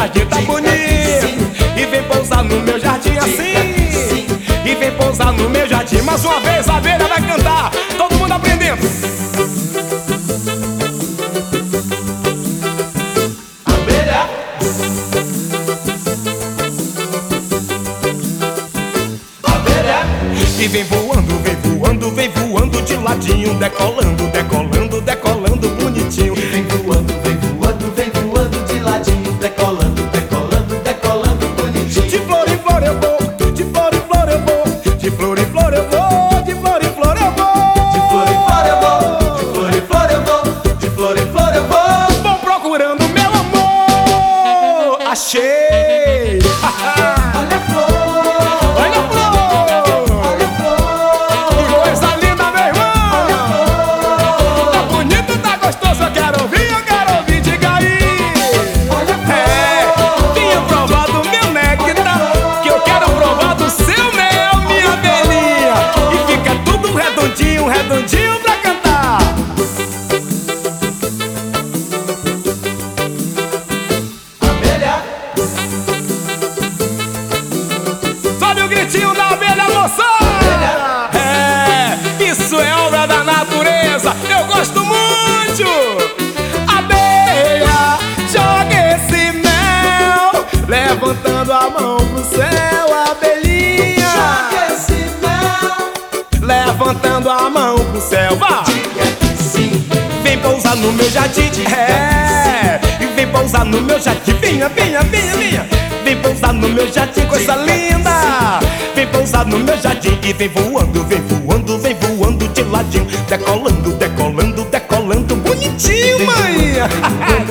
jardim tá bonito. E vem pousar no meu jardim assim. E vem pousar no meu jardim. Mais uma vez a abelha vai cantar. Todo mundo aprendendo. Abelha. Abelha. E vem voando, vem voando, vem voando de ladinho, decolando, decolando, decolando bonitinho. E vem voando, vem voando, vem voando de ladinho, decolando, decolando, decolando bonitinho. De flor em flor eu vou, de flor em flor eu vou, de flor em flor eu vou, de flor em flor eu vou. De flor em flor eu vou, de flor em flor eu vou, de flor em flor eu vou. Vou procurando meu amor, achei. Olha a flor, Olha a flor, olha a flor, que coisa linda, meu irmão. Tá bonito, tá gostoso, eu quero ouvir, diga aí. olha a É, flor. venha provar do meu néctar, que eu quero provar do seu mel, minha abelhinha. E fica tudo redondinho, redondinho pra cantar. Abelha. Sobe o gritinho da abelha, moçada! É, isso é obra da natureza, eu gosto muito! Abelha, joga esse mel, levantando a mão pro céu, abelhinha. Joga esse mel, Levantando a mão pro céu, vá! diga que sim. Vem pousar no meu jardim, é, e vem pousar no meu jardim, vinha, vinha, vinha, vinha. Vem pousar no meu jardim, coisa linda. Vem pousar no meu jardim e vem voando, vem voando, vem voando de ladinho, decolando, decolando, decolando bonitinho, mãe.